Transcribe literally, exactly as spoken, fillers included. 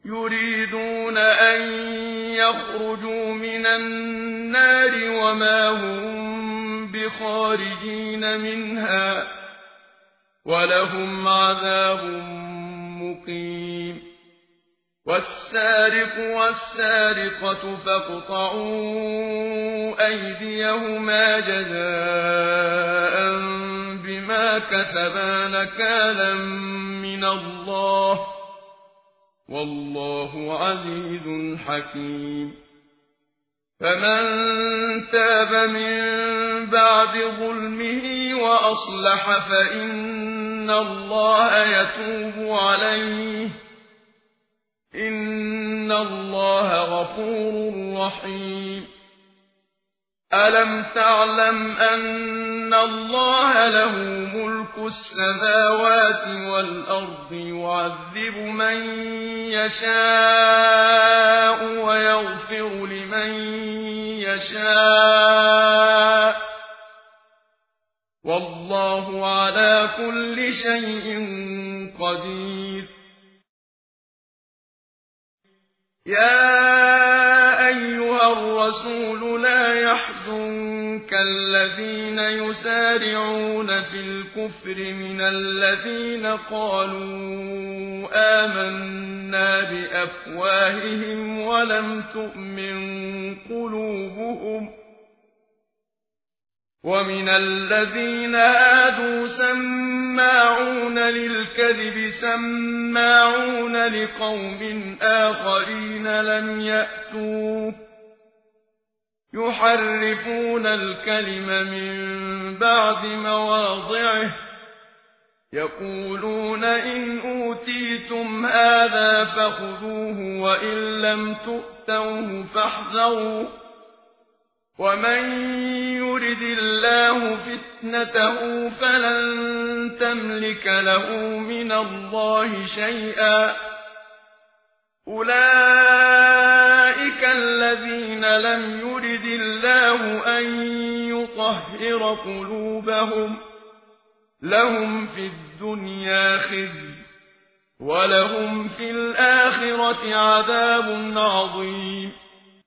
يريدون أن يخرجوا من النار وما هم بخارجين منها ولهم عذاب مقيم والسارق والسارقة فاقطعوا أيديهما جزاء بما كسبا نكالا من الله والله عزيز حكيم فمن تاب من بعد ظلمه وأصلح فإن الله يتوب عليه إن الله غفور رحيم ألم تعلم أن الله له ملك السماوات والأرض يعذب من يشاء ويغفر لمن يشاء والله على كل شيء قدير يا أيها الرسول لا يحزنك الذين يسارعون في الكفر من الذين قالوا آمنا بأفواههم ولم تؤمن قلوبهم ومن الذين هادوا سماعون للكذب سماعون لقوم آخرين لم يأتوك يحرفون الكلم من بعد مواضعه يقولون إن أوتيتم هذا فخذوه وإن لم تؤتوه فاحذروا ومن يرد الله فتنته فلن تملك له من الله شيئا أولئك الذين لم يرد الله أن يطهر قلوبهم لهم في الدنيا خزي ولهم في الآخرة عذاب عظيم